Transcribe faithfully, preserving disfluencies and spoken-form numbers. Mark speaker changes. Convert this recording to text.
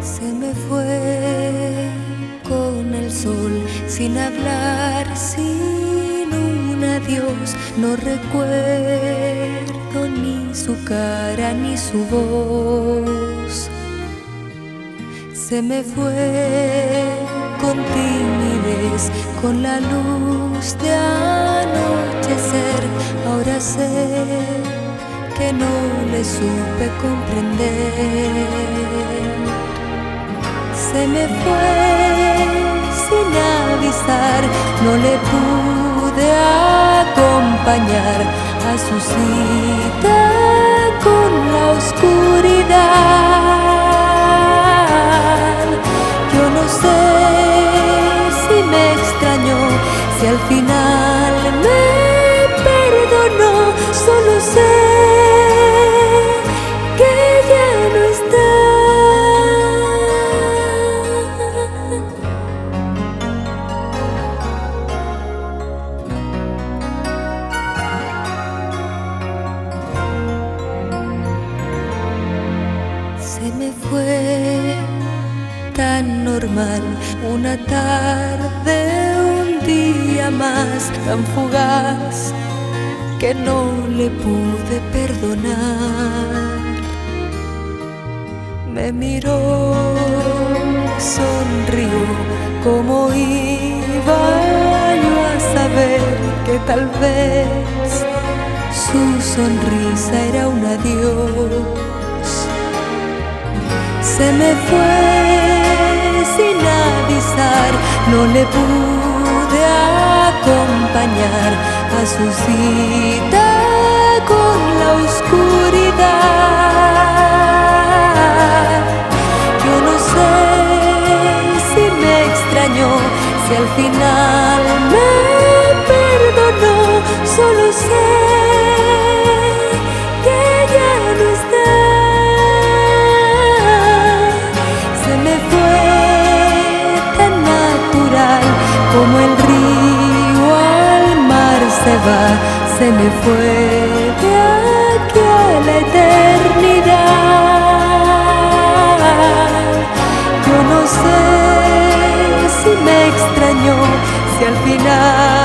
Speaker 1: Se me fue con el sol, sin hablar, sin un adiós. No recuerdo ni su cara ni su voz. Se me fue con timidez, con la luz de anochecer. Ahora sé que no le supe comprender. Se me fue sin avisar, no le pude acompañar a su cita con la oscuridad. Yo no sé si me extrañó, si al final me perdonó, solo sé que ya no está. Se me fue tan normal, una tarde, un día más, tan fugaz que no le pude perdonar. Me miró, sonrió, como iba yo a saber que tal vez su sonrisa era un adiós. Se me fue sin avisar, no le pude acompañar a su cita con la oscuridad. Yo no sé si me extrañó, si al final me perdonó, solo sé que ya no está. Como el río al mar se va, se me fue de aquí a la eternidad. Yo no sé si me extrañó, si al final